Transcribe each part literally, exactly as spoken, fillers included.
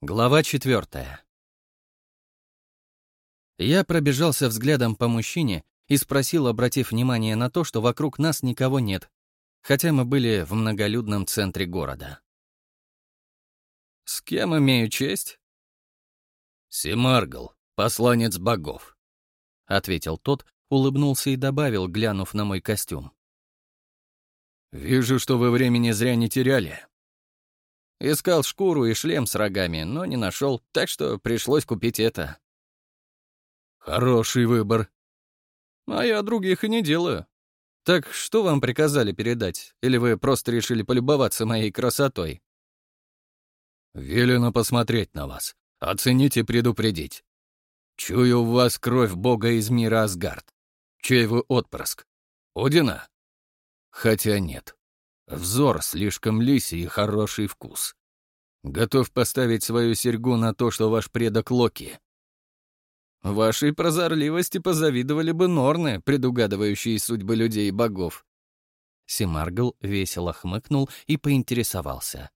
Глава четвертая. Я пробежался взглядом по мужчине и спросил, обратив внимание на то, что вокруг нас никого нет, хотя мы были в многолюдном центре города. «С кем имею честь?» «Семаргл, посланец богов», — ответил тот, улыбнулся и добавил, глянув на мой костюм. «Вижу, что вы времени зря не теряли». Искал шкуру и шлем с рогами, но не нашел, так что пришлось купить это. «Хороший выбор». А я других и не делаю. Так что вам приказали передать? Или вы просто решили полюбоваться моей красотой? «Велено посмотреть на вас, оценить и предупредить. Чую в вас кровь бога из мира Асгард. Чей вы отпрыск? Одина? Хотя нет. Взор слишком лисий и хороший вкус. Готов поставить свою серьгу на то, что ваш предок Локи». Вашей прозорливости позавидовали бы Норны, предугадывающие судьбы людей и богов. Семаргл весело хмыкнул и поинтересовался.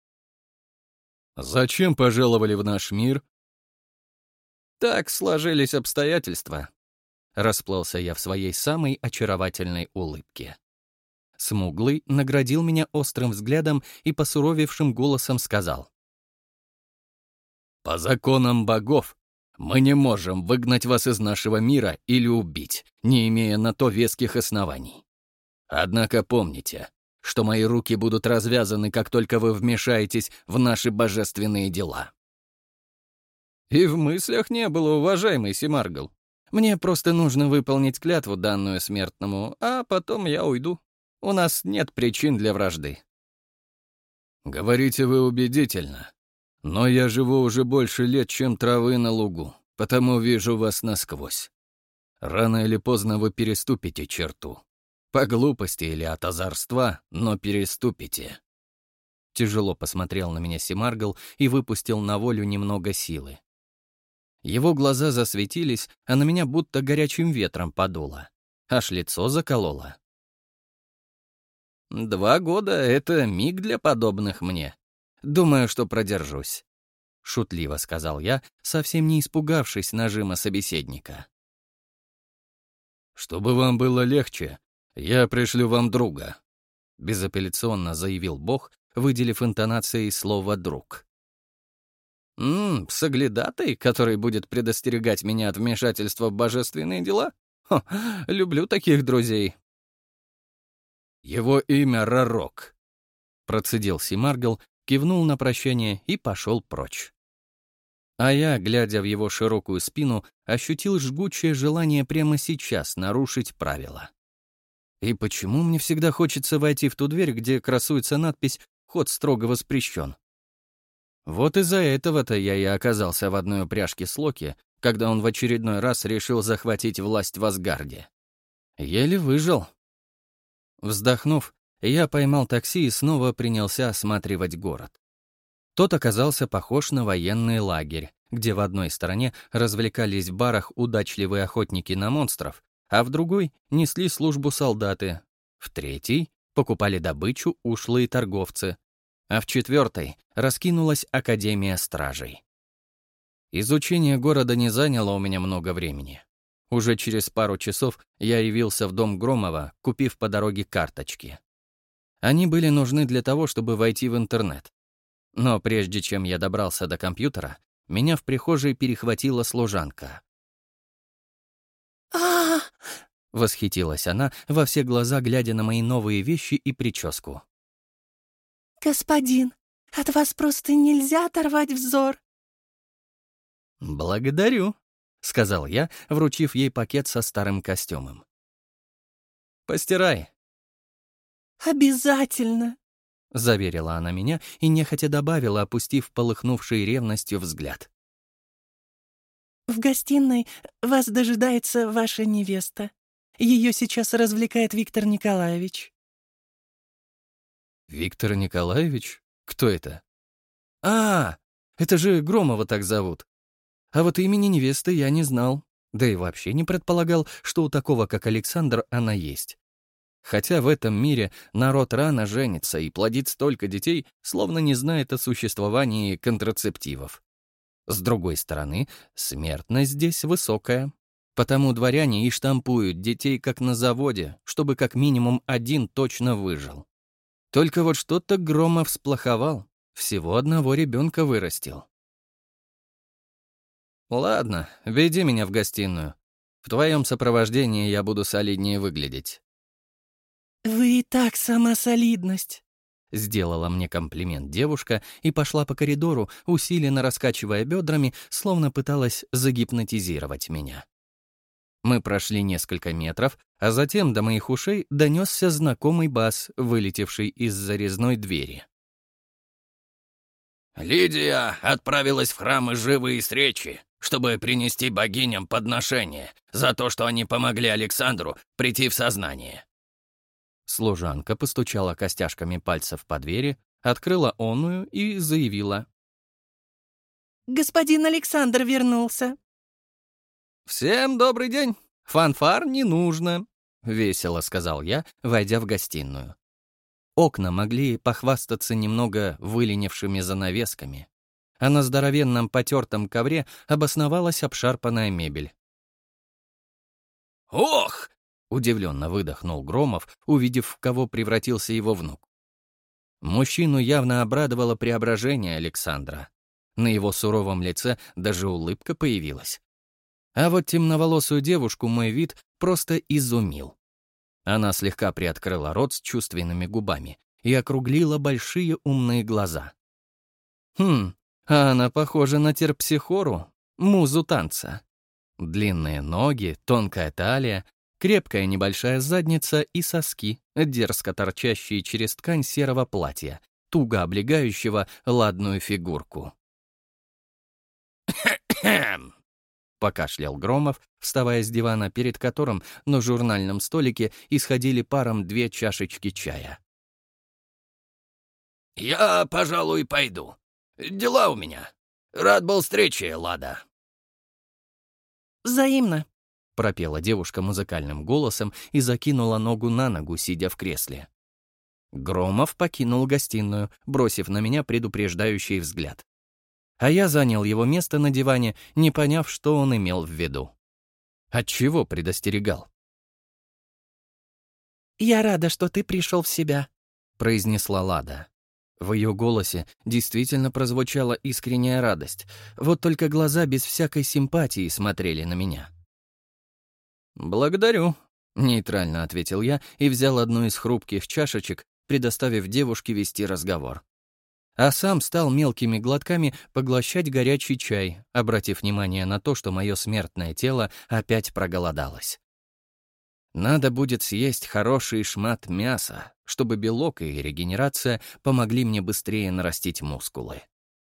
«Зачем пожаловали в наш мир?» Так сложились обстоятельства. Расплылся я в своей самой очаровательной улыбке. Смуглый наградил меня острым взглядом и посуровевшим голосом сказал. «По законам богов мы не можем выгнать вас из нашего мира или убить, не имея на то веских оснований. Однако помните, что мои руки будут развязаны, как только вы вмешаетесь в наши божественные дела». И в мыслях не было, уважаемый Семаргл. Мне просто нужно выполнить клятву, данную смертному, а потом я уйду. У нас нет причин для вражды. «Говорите вы убедительно. Но я живу уже больше лет, чем травы на лугу, потому вижу вас насквозь. Рано или поздно вы переступите черту. По глупости или от озорства, но переступите». Тяжело посмотрел на меня Семаргл и выпустил на волю немного силы. Его глаза засветились, а на меня будто горячим ветром подуло. Аж лицо закололо. Два года — это миг для подобных мне. Думаю, что продержусь. Шутливо сказал я, совсем не испугавшись нажима собеседника. «Чтобы вам было легче, я пришлю вам друга», — безапелляционно заявил Бог, выделив интонацией слово «друг». «Ммм, соглядатый, который будет предостерегать меня от вмешательства в божественные дела? Хо, люблю таких друзей». «Его имя Рарок», — процедил Семаргл, кивнул на прощание и пошел прочь. А я, глядя в его широкую спину, ощутил жгучее желание прямо сейчас нарушить правила. И почему мне всегда хочется войти в ту дверь, где красуется надпись «Вход строго воспрещен»? Вот из-за этого-то я и оказался в одной упряжке с Локи, когда он в очередной раз решил захватить власть в Асгарде. Еле выжил. Вздохнув, я поймал такси и снова принялся осматривать город. Тот оказался похож на военный лагерь, где в одной стороне развлекались в барах удачливые охотники на монстров, а в другой несли службу солдаты, в третьей покупали добычу ушлые торговцы, а в четвертой раскинулась Академия стражей. Изучение города не заняло у меня много времени. Уже через пару часов я явился в дом Громова, купив по дороге карточки. Они были нужны для того, чтобы войти в интернет. Но прежде чем я добрался до компьютера, меня в прихожей перехватила служанка. а Восхитилась она, во все глаза глядя на мои новые вещи и прическу. «Господин, от вас просто нельзя оторвать взор!» «Благодарю», — сказал я, вручив ей пакет со старым костюмом. «Постирай», «Обязательно!» — заверила она меня и нехотя добавила, опустив полыхнувший ревностью взгляд. «В гостиной вас дожидается ваша невеста. Ее сейчас развлекает Виктор Николаевич». «Виктор Николаевич? Кто это?» «А, это же Громова так зовут. А вот имени невесты я не знал, да и вообще не предполагал, что у такого, как Александр, она есть. Хотя в этом мире народ рано женится и плодит столько детей, словно не знает о существовании контрацептивов. С другой стороны, смертность здесь высокая. Потому дворяне и штампуют детей как на заводе, чтобы как минимум один точно выжил. Только вот что-то Громов сплоховал, всего одного ребенка вырастил. Ладно, веди меня в гостиную. В твоем сопровождении я буду солиднее выглядеть. «Вы и так сама солидность», — сделала мне комплимент девушка и пошла по коридору, усиленно раскачивая бедрами, словно пыталась загипнотизировать меня. Мы прошли несколько метров, а затем до моих ушей донесся знакомый бас, вылетевший из зарезной двери. «Лидия отправилась в храмы живой встречи, чтобы принести богиням подношение за то, что они помогли Александру прийти в сознание». Служанка постучала костяшками пальцев по двери, открыла оную и заявила. «Господин Александр вернулся». «Всем добрый день! Фанфар не нужно!» — весело сказал я, войдя в гостиную. Окна могли похвастаться немного выленившими занавесками, а на здоровенном потертом ковре обосновалась обшарпанная мебель. «Ох!» — удивленно выдохнул Громов, увидев, в кого превратился его внук. Мужчину явно обрадовало преображение Александра. На его суровом лице даже улыбка появилась. А вот темноволосую девушку мой вид просто изумил. Она слегка приоткрыла рот с чувственными губами и округлила большие умные глаза. Хм, а она похожа на терпсихору, музу танца. Длинные ноги, тонкая талия, крепкая небольшая задница и соски, дерзко торчащие через ткань серого платья, туго облегающего ладную фигурку. «Хм!» — покашлял Громов, вставая с дивана, перед которым на журнальном столике исходили паром две чашечки чая. «Я, пожалуй, пойду. Дела у меня. Рад был встрече, Лада». «Взаимно», — пропела девушка музыкальным голосом и закинула ногу на ногу, сидя в кресле. Громов покинул гостиную, бросив на меня предупреждающий взгляд. А я занял его место на диване, не поняв, что он имел в виду. Отчего предостерегал? «Я рада, что ты пришел в себя», — произнесла Лада. В ее голосе действительно прозвучала искренняя радость, вот только глаза без всякой симпатии смотрели на меня. «Благодарю», — нейтрально ответил я и взял одну из хрупких чашечек, предоставив девушке вести разговор. А сам стал мелкими глотками поглощать горячий чай, обратив внимание на то, что мое смертное тело опять проголодалось. Надо будет съесть хороший шмат мяса, чтобы белок и регенерация помогли мне быстрее нарастить мускулы.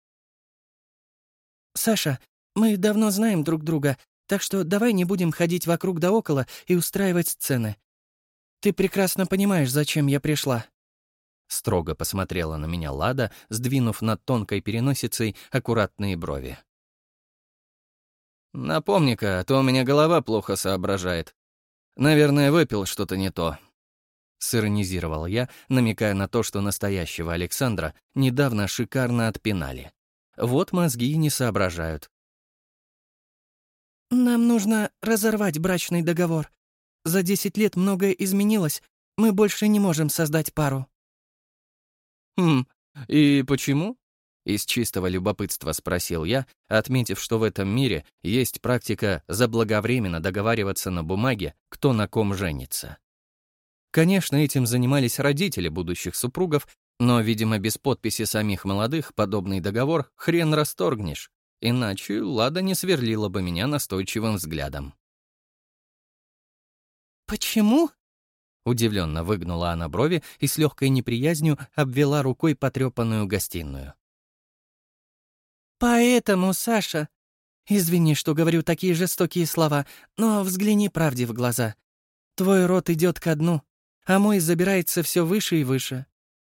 «Саша, мы давно знаем друг друга, так что давай не будем ходить вокруг да около и устраивать сцены. Ты прекрасно понимаешь, зачем я пришла». Строго посмотрела на меня Лада, сдвинув над тонкой переносицей аккуратные брови. «Напомни-ка, а то у меня голова плохо соображает. Наверное, выпил что-то не то». Сиронизировал я, намекая на то, что настоящего Александра недавно шикарно отпинали. Вот мозги и не соображают. «Нам нужно разорвать брачный договор. За десять лет многое изменилось, мы больше не можем создать пару». «Хм, и почему?» — из чистого любопытства спросил я, отметив, что в этом мире есть практика заблаговременно договариваться на бумаге, кто на ком женится. Конечно, этим занимались родители будущих супругов, но, видимо, без подписи самих молодых подобный договор хрен расторгнешь, иначе Лада не сверлила бы меня настойчивым взглядом. «Почему?» Удивленно выгнула она брови и с легкой неприязнью обвела рукой потрепанную гостиную. «Поэтому, Саша, извини, что говорю такие жестокие слова, но взгляни правде в глаза. Твой род идет ко дну, а мой забирается все выше и выше».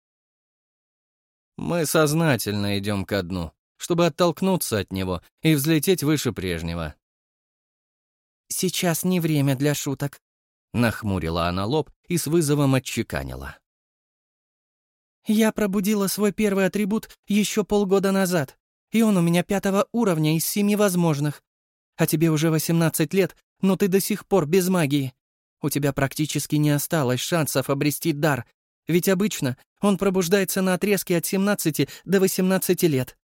«Мы сознательно идем ко дну, чтобы оттолкнуться от него и взлететь выше прежнего». «Сейчас не время для шуток», — нахмурила она лоб и с вызовом отчеканила. «Я пробудила свой первый атрибут еще полгода назад. И он у меня пятого уровня из семи возможных. А тебе уже восемнадцать лет, но ты до сих пор без магии. У тебя практически не осталось шансов обрести дар, ведь обычно он пробуждается на отрезке от семнадцати до восемнадцати лет.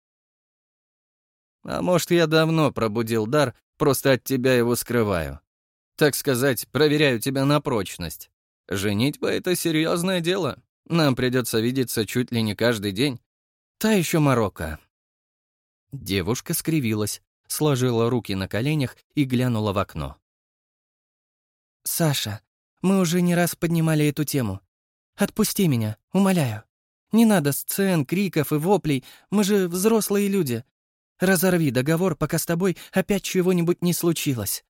А может, я давно пробудил дар, просто от тебя его скрываю. Так сказать, проверяю тебя на прочность. Женитьба — это серьезное дело. Нам придется видеться чуть ли не каждый день. Та еще морока. Девушка скривилась, сложила руки на коленях и глянула в окно. «Саша, мы уже не раз поднимали эту тему. Отпусти меня, умоляю. Не надо сцен, криков и воплей, мы же взрослые люди. Разорви договор, пока с тобой опять чего-нибудь не случилось».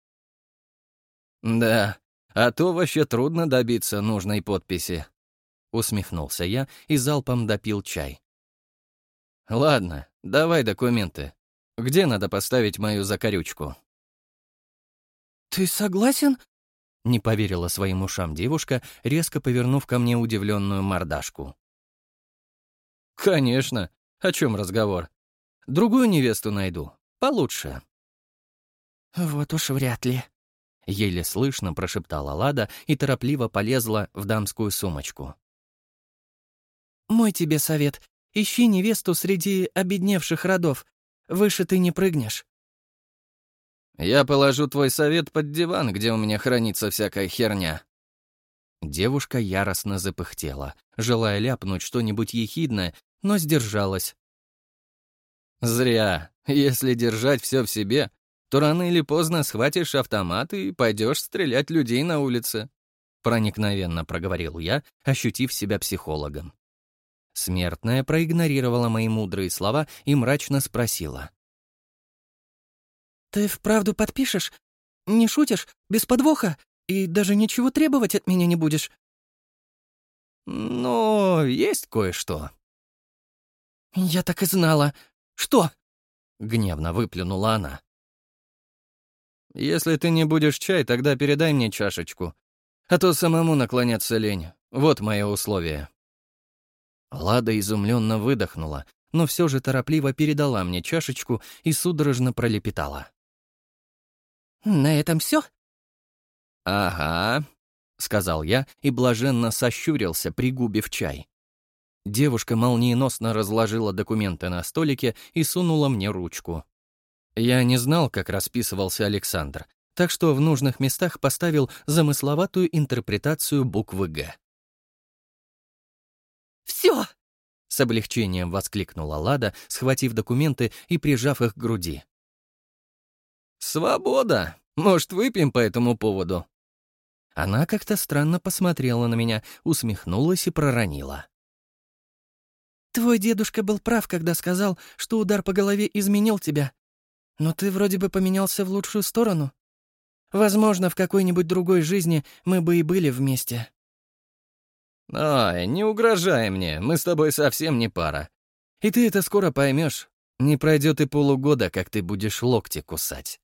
«Да, а то вообще трудно добиться нужной подписи», — усмехнулся я и залпом допил чай. «Ладно, давай документы. Где надо поставить мою закорючку?» «Ты согласен?» — не поверила своим ушам девушка, резко повернув ко мне удивленную мордашку. «Конечно. О чем разговор? Другую невесту найду. Получше». «Вот уж вряд ли», — еле слышно прошептала Лада и торопливо полезла в дамскую сумочку. «Мой тебе совет. Ищи невесту среди обедневших родов. Выше ты не прыгнешь». «Я положу твой совет под диван, где у меня хранится всякая херня». Девушка яростно запыхтела, желая ляпнуть что-нибудь ехидное, но сдержалась. «Зря. Если держать все в себе, то рано или поздно схватишь автомат и пойдешь стрелять людей на улице», — проникновенно проговорил я, ощутив себя психологом. Смертная проигнорировала мои мудрые слова и мрачно спросила. «Ты вправду подпишешь? Не шутишь? Без подвоха? И даже ничего требовать от меня не будешь?» «Ну, есть кое-что». «Я так и знала. Что?» — гневно выплюнула она. «Если ты не будешь чай, тогда передай мне чашечку. А то самому наклоняться лень. Вот мое условие». Лада изумленно выдохнула, но все же торопливо передала мне чашечку и судорожно пролепетала. «На этом все?» «Ага», — сказал я и блаженно сощурился, пригубив чай. Девушка молниеносно разложила документы на столике и сунула мне ручку. Я не знал, как расписывался Александр, так что в нужных местах поставил замысловатую интерпретацию буквы «Г». «Все!» — с облегчением воскликнула Лада, схватив документы и прижав их к груди. «Свобода! Может, выпьем по этому поводу?» Она как-то странно посмотрела на меня, усмехнулась и проронила. «Твой дедушка был прав, когда сказал, что удар по голове изменил тебя. Но ты вроде бы поменялся в лучшую сторону. Возможно, в какой-нибудь другой жизни мы бы и были вместе». «Ой, не угрожай мне, мы с тобой совсем не пара. И ты это скоро поймешь. Не пройдет и полугода, как ты будешь локти кусать».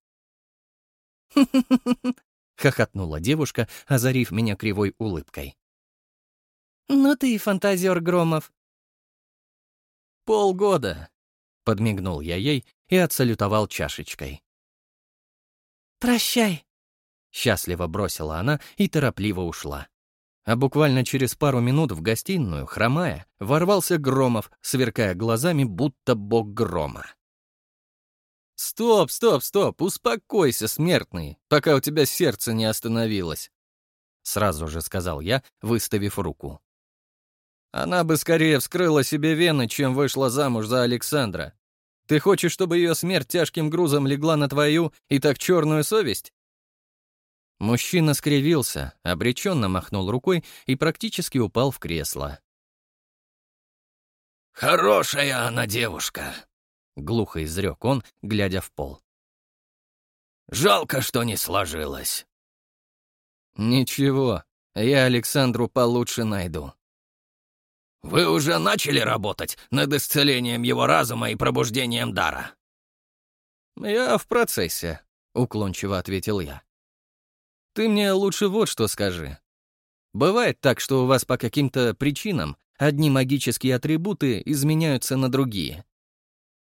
хохотнула девушка, озарив меня кривой улыбкой. «Ну ты и фантазер, Громов». «Полгода», — подмигнул я ей и отсалютовал чашечкой. «Прощай», — счастливо бросила она и торопливо ушла. А буквально через пару минут в гостиную, хромая, ворвался Громов, сверкая глазами, будто бог грома. «Стоп, стоп, стоп, успокойся, смертный, пока у тебя сердце не остановилось», — сразу же сказал я, выставив руку. «Она бы скорее вскрыла себе вены, чем вышла замуж за Александра. Ты хочешь, чтобы ее смерть тяжким грузом легла на твою и так черную совесть?» Мужчина скривился, обреченно махнул рукой и практически упал в кресло. «Хорошая она девушка», — глухо изрек он, глядя в пол. «Жалко, что не сложилось». «Ничего, я Александру получше найду». «Вы уже начали работать над исцелением его разума и пробуждением дара?» «Я в процессе», — уклончиво ответил я. «Ты мне лучше вот что скажи. Бывает так, что у вас по каким-то причинам одни магические атрибуты изменяются на другие?»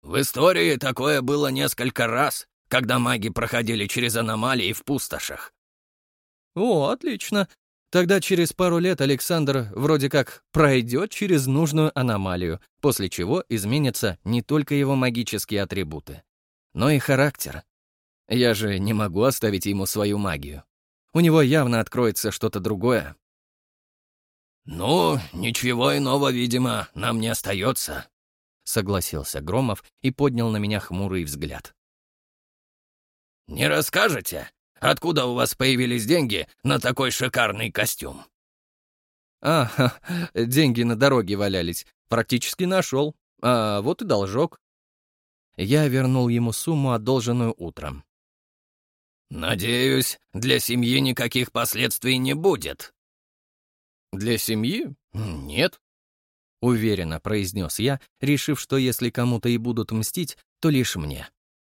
В истории такое было несколько раз, когда маги проходили через аномалии в пустошах. О, отлично. Тогда через пару лет Александр вроде как пройдет через нужную аномалию, после чего изменятся не только его магические атрибуты, но и характер. Я же не могу оставить ему свою магию. У него явно откроется что-то другое. «Ну, ничего иного, видимо, нам не остается», — согласился Громов и поднял на меня хмурый взгляд. «Не расскажете, откуда у вас появились деньги на такой шикарный костюм?» А, ха, деньги на дороге валялись. Практически нашел. А вот и должок. Я вернул ему сумму, одолженную утром. «Надеюсь, для семьи никаких последствий не будет». «Для семьи? Нет», — уверенно произнес я, решив, что если кому-то и будут мстить, то лишь мне.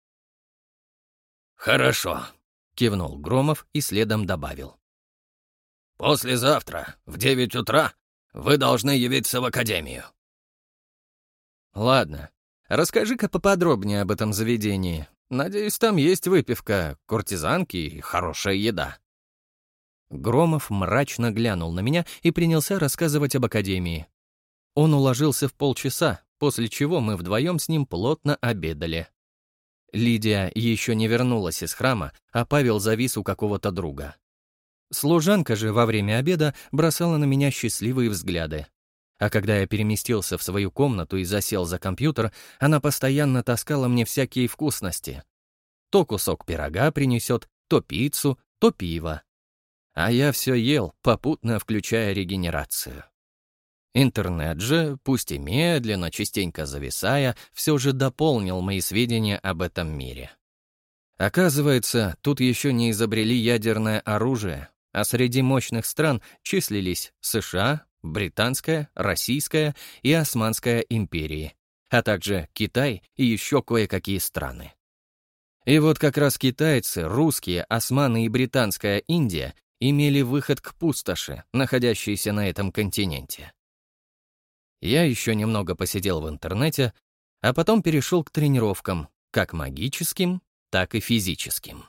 «Хорошо», — кивнул Громов и следом добавил. «Послезавтра в девять утра вы должны явиться в академию». «Ладно, расскажи-ка поподробнее об этом заведении. Надеюсь, там есть выпивка, куртизанки и хорошая еда». Громов мрачно глянул на меня и принялся рассказывать об академии. Он уложился в полчаса, после чего мы вдвоем с ним плотно обедали. Лидия еще не вернулась из храма, а Павел завис у какого-то друга. Служанка же во время обеда бросала на меня счастливые взгляды. А когда я переместился в свою комнату и засел за компьютер, она постоянно таскала мне всякие вкусности. То кусок пирога принесет, то пиццу, то пиво. А я все ел, попутно включая регенерацию. Интернет же, пусть и медленно, частенько зависая, все же дополнил мои сведения об этом мире. Оказывается, тут еще не изобрели ядерное оружие, а среди мощных стран числились США, Британская, Российская и Османская империи, а также Китай и еще кое-какие страны. И вот как раз китайцы, русские, османы и Британская Индия имели выход к пустоши, находящейся на этом континенте. Я еще немного посидел в интернете, а потом перешел к тренировкам, как магическим, так и физическим.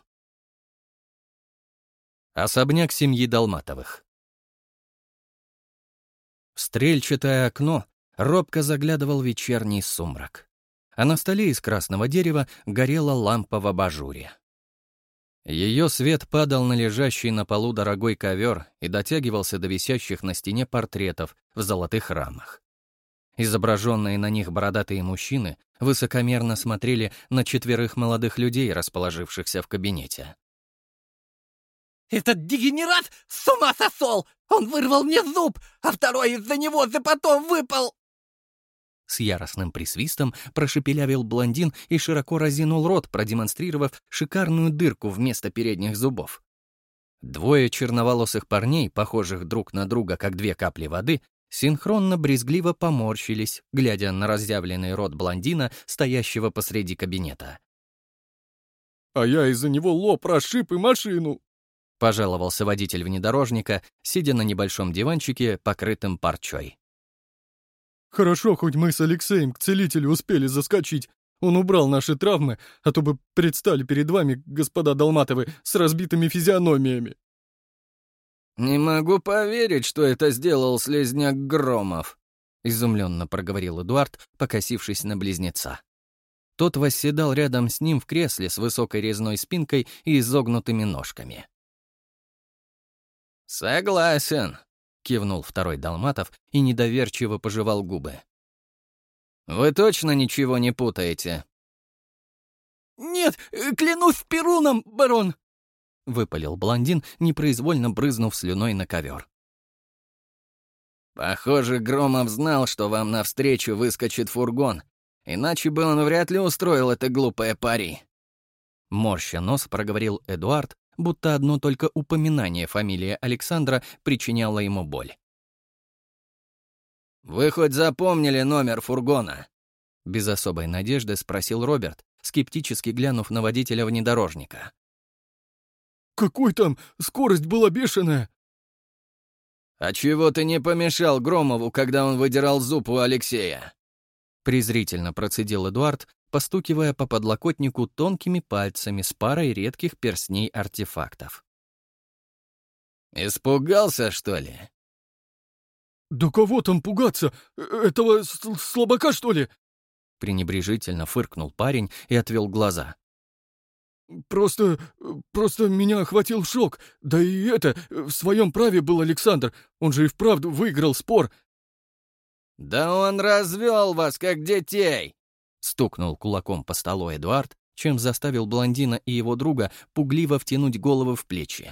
Особняк семьи Долматовых. В стрельчатое окно робко заглядывал вечерний сумрак, а на столе из красного дерева горела лампа в абажуре. Ее свет падал на лежащий на полу дорогой ковер и дотягивался до висящих на стене портретов в золотых рамах. Изображенные на них бородатые мужчины высокомерно смотрели на четверых молодых людей, расположившихся в кабинете. «Этот дегенерат с ума сошел! Он вырвал мне зуб, а второй из-за него за потом выпал!» С яростным присвистом прошепелявил блондин и широко разинул рот, продемонстрировав шикарную дырку вместо передних зубов. Двое черноволосых парней, похожих друг на друга как две капли воды, синхронно брезгливо поморщились, глядя на разъявленный рот блондина, стоящего посреди кабинета. «А я из-за него лоб расшиб и машину!» — пожаловался водитель внедорожника, сидя на небольшом диванчике, покрытым парчой. «Хорошо, хоть мы с Алексеем к целителю успели заскочить. Он убрал наши травмы, а то бы предстали перед вами, господа Долматовы, с разбитыми физиономиями». «Не могу поверить, что это сделал слизняк Громов», — изумленно проговорил Эдуард, покосившись на близнеца. Тот восседал рядом с ним в кресле с высокой резной спинкой и изогнутыми ножками. «Согласен», — кивнул второй Долматов и недоверчиво пожевал губы. «Вы точно ничего не путаете?» «Нет, клянусь Перуном, барон!» — выпалил блондин, непроизвольно брызнув слюной на ковер. «Похоже, Громов знал, что вам навстречу выскочит фургон, иначе бы он вряд ли устроил это глупое пари». Морща нос проговорил Эдуард, будто одно только упоминание фамилии Александра причиняло ему боль. «Вы хоть запомнили номер фургона?» — без особой надежды спросил Роберт, скептически глянув на водителя внедорожника. «Какой там? Скорость была бешеная!» «А чего ты не помешал Громову, когда он выдирал зуб у Алексея?» Презрительно процедил Эдуард, постукивая по подлокотнику тонкими пальцами с парой редких перстней-артефактов. «Испугался, что ли?» «Да кого там пугаться? Этого слабака, что ли?» Пренебрежительно фыркнул парень и отвел глаза. «Просто... просто меня охватил шок. Да и это... в своем праве был Александр. Он же и вправду выиграл спор». «Да он развел вас, как детей!» — стукнул кулаком по столу Эдуард, чем заставил блондина и его друга пугливо втянуть головы в плечи.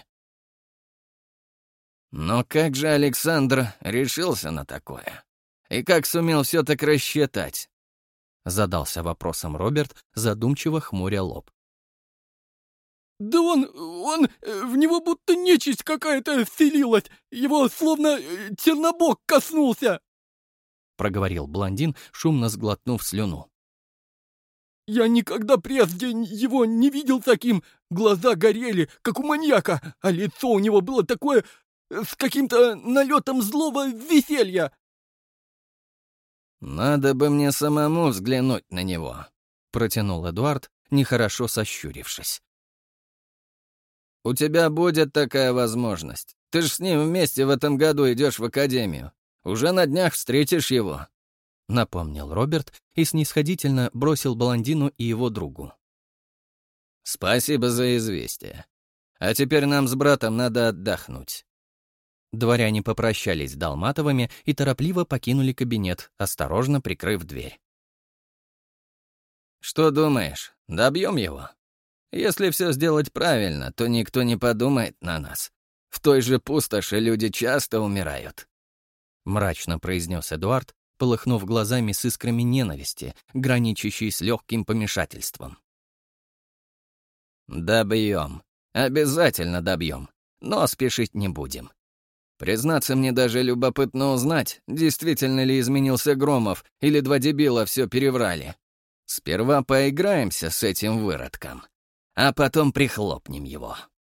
«Но как же Александр решился на такое? И как сумел все так рассчитать?» — задался вопросом Роберт, задумчиво хмуря лоб. «Да он... он... в него будто нечисть какая-то вселилась. Его словно Чернобог коснулся!» — проговорил блондин, шумно сглотнув слюну. «Я никогда прежде его не видел таким. Глаза горели, как у маньяка, а лицо у него было такое... с каким-то налетом злого веселья». «Надо бы мне самому взглянуть на него», — протянул Эдуард, нехорошо сощурившись. «У тебя будет такая возможность. Ты ж с ним вместе в этом году идешь в академию. Уже на днях встретишь его», — напомнил Роберт и снисходительно бросил блондину и его другу. «Спасибо за известие. А теперь нам с братом надо отдохнуть». Дворяне попрощались с Долматовыми и торопливо покинули кабинет, осторожно прикрыв дверь. «Что думаешь, добьем его? Если все сделать правильно, то никто не подумает на нас. В той же пустоши люди часто умирают», — мрачно произнес Эдуард, полыхнув глазами с искрами ненависти, граничащей с легким помешательством. «Добьем. Обязательно добьем. Но спешить не будем. Признаться, мне даже любопытно узнать, действительно ли изменился Громов, или два дебила все переврали. Сперва поиграемся с этим выродком, а потом прихлопнем его».